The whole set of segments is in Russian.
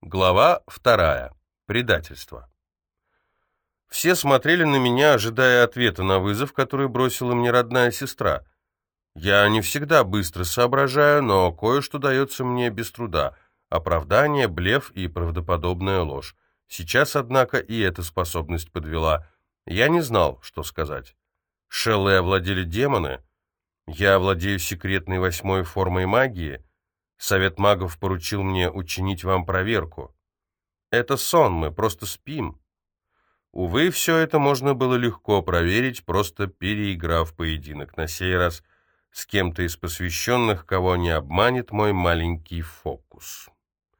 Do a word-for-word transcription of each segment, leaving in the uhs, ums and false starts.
Глава вторая. Предательство. Все смотрели на меня, ожидая ответа на вызов, который бросила мне родная сестра. Я не всегда быстро соображаю, но кое-что дается мне без труда. Оправдание, блеф и правдоподобная ложь. Сейчас, однако, и эта способность подвела. Я не знал, что сказать. Шеллой овладели демоны. Я владею секретной восьмой формой магии. Совет магов поручил мне учинить вам проверку. Это сон, мы просто спим. Увы, все это можно было легко проверить, просто переиграв поединок, на сей раз с кем-то из посвященных, кого не обманет мой маленький фокус.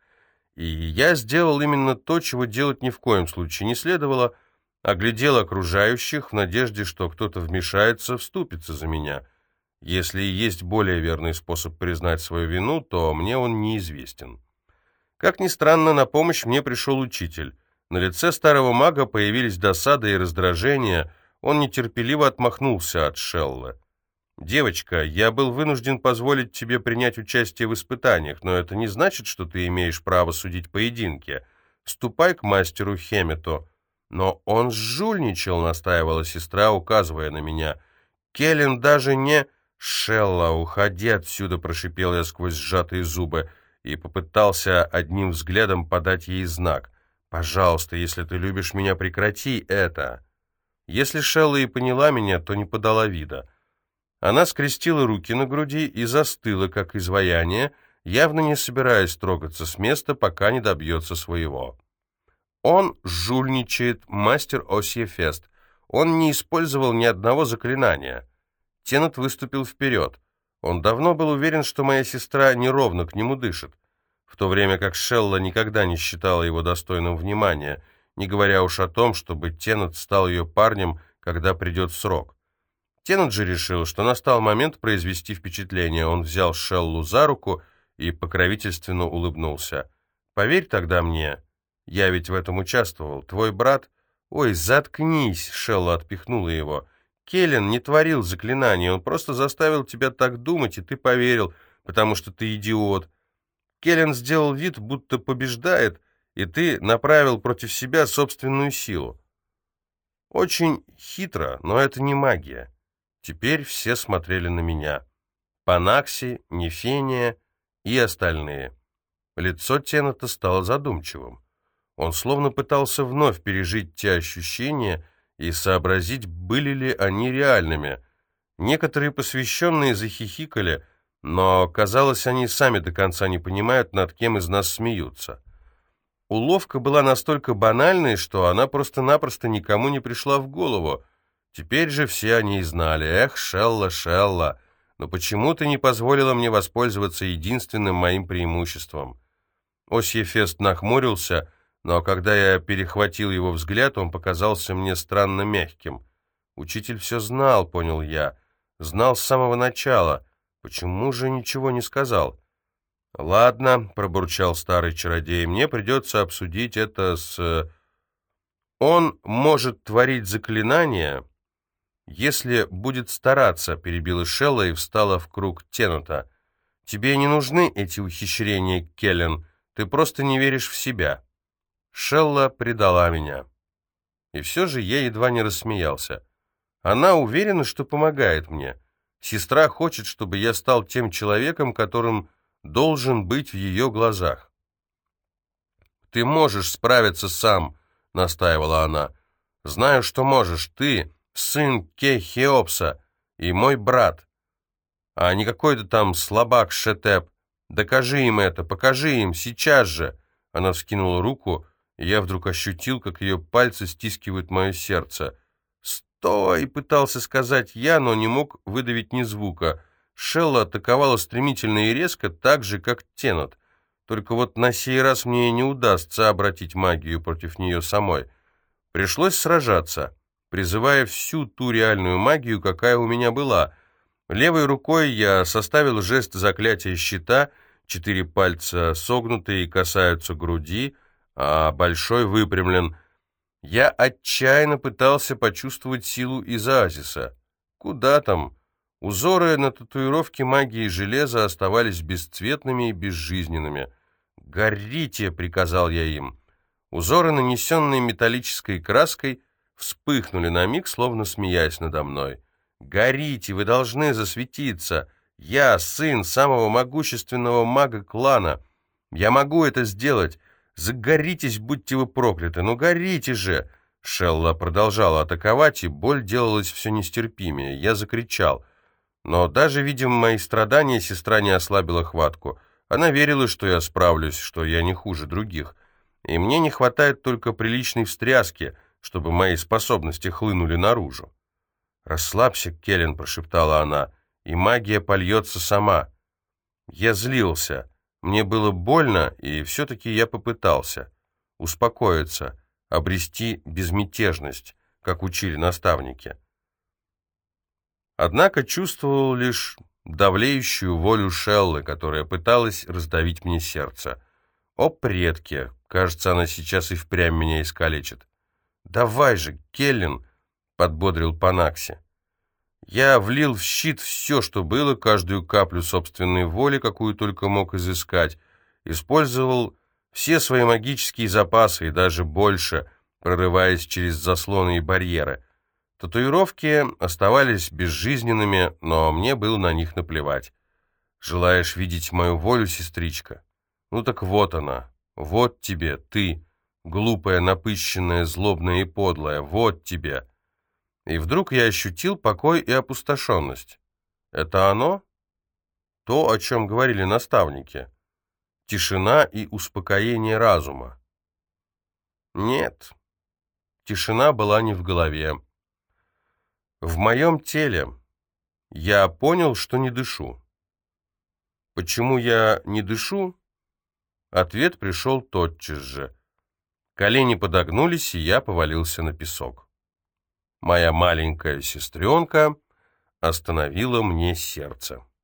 И я сделал именно то, чего делать ни в коем случае не следовало, оглядел окружающих в надежде, что кто-то вмешается, вступится за меня. Если и есть более верный способ признать свою вину, то мне он неизвестен. Как ни странно, на помощь мне пришел учитель. На лице старого мага появились досада и раздражение, он нетерпеливо отмахнулся от Шеллы. «Девочка, я был вынужден позволить тебе принять участие в испытаниях, но это не значит, что ты имеешь право судить поединки. Ступай к мастеру Хемету». «Но он жульничал», — настаивала сестра, указывая на меня. «Келлен даже не...» «Шелла, уходи отсюда!» — прошипел я сквозь сжатые зубы и попытался одним взглядом подать ей знак. «Пожалуйста, если ты любишь меня, прекрати это!» Если Шелла и поняла меня, то не подала вида. Она скрестила руки на груди и застыла, как изваяние, явно не собираясь трогаться с места, пока не добьется своего. Он жульничает, мастер Осьефест. Он не использовал ни одного заклинания. Теннет выступил вперед. Он давно был уверен, что моя сестра неровно к нему дышит, в то время как Шелла никогда не считала его достойным внимания, не говоря уж о том, чтобы Теннет стал ее парнем, когда придет срок. Теннет же решил, что настал момент произвести впечатление. Он взял Шеллу за руку и покровительственно улыбнулся. «Поверь тогда мне, я ведь в этом участвовал. Твой брат...» «Ой, заткнись!» — Шелла отпихнула его. Келлен не творил заклинаний, он просто заставил тебя так думать, и ты поверил, потому что ты идиот. Келлен сделал вид, будто побеждает, и ты направил против себя собственную силу. Очень хитро, но это не магия. Теперь все смотрели на меня. Панакси, Нефения и остальные. Лицо Теннета стало задумчивым. Он словно пытался вновь пережить те ощущения, и сообразить, были ли они реальными. Некоторые посвященные захихикали, но, казалось, они сами до конца не понимают, над кем из нас смеются. Уловка была настолько банальной, что она просто-напросто никому не пришла в голову. Теперь же все они и знали. «Эх, Шелла, Шелла, но почему ты не позволила мне воспользоваться единственным моим преимуществом?» Осьефест нахмурился, но когда я перехватил его взгляд, он показался мне странно мягким. Учитель все знал, понял я, знал с самого начала. Почему же ничего не сказал? «Ладно», — пробурчал старый чародей, — «мне придется обсудить это с...» «Он может творить заклинания, если будет стараться», — перебила Шелла и встала в круг Теннета. «Тебе не нужны эти ухищрения, Келлен, ты просто не веришь в себя». Шелла предала меня. И все же я едва не рассмеялся. Она уверена, что помогает мне. Сестра хочет, чтобы я стал тем человеком, которым должен быть в ее глазах. «Ты можешь справиться сам», — настаивала она. «Знаю, что можешь. Ты сын Ке-Хеопса и мой брат, а не какой-то там слабак Шетеп. Докажи им это, покажи им, сейчас же». Она вскинула руку, и я вдруг ощутил, как ее пальцы стискивают мое сердце. «Стой!» — пытался сказать я, но не мог выдавить ни звука. Шелла атаковала стремительно и резко, так же, как Теннет. Только вот на сей раз мне не удастся обратить магию против нее самой. Пришлось сражаться, призывая всю ту реальную магию, какая у меня была. Левой рукой я составил жест заклятия щита, четыре пальца согнутые касаются груди, а большой выпрямлен. Я отчаянно пытался почувствовать силу из оазиса. Куда там? Узоры на татуировке магии железа оставались бесцветными и безжизненными. «Горите!» — приказал я им. Узоры, нанесенные металлической краской, вспыхнули на миг, словно смеясь надо мной. «Горите! Вы должны засветиться! Я сын самого могущественного мага клана! Я могу это сделать! Загоритесь, будьте вы прокляты! Ну горите же!» Шелла продолжала атаковать, и боль делалась все нестерпимее. Я закричал. Но даже, видя мои страдания, сестра не ослабила хватку. Она верила, что я справлюсь, что я не хуже других. И мне не хватает только приличной встряски, чтобы мои способности хлынули наружу. «Расслабься, Келлен», — прошептала она, — «и магия польется сама». Я злился. Мне было больно, и все-таки я попытался успокоиться, обрести безмятежность, как учили наставники. Однако чувствовал лишь давлеющую волю Шеллы, которая пыталась раздавить мне сердце. О, предки! Кажется, она сейчас и впрямь меня искалечит. «Давай же, Келлен!» — подбодрил Панакси. Я влил в щит все, что было, каждую каплю собственной воли, какую только мог изыскать, использовал все свои магические запасы и даже больше, прорываясь через заслоны и барьеры. Татуировки оставались безжизненными, но мне было на них наплевать. «Желаешь видеть мою волю, сестричка? Ну так вот она, вот тебе, ты, глупая, напыщенная, злобная и подлая, вот тебе». И вдруг я ощутил покой и опустошенность. Это оно? То, о чем говорили наставники. Тишина и успокоение разума. Нет, тишина была не в голове. В моем теле. Я понял, что не дышу. Почему я не дышу? Ответ пришел тотчас же. Колени подогнулись, и я повалился на песок. Моя маленькая сестренка остановила мне сердце.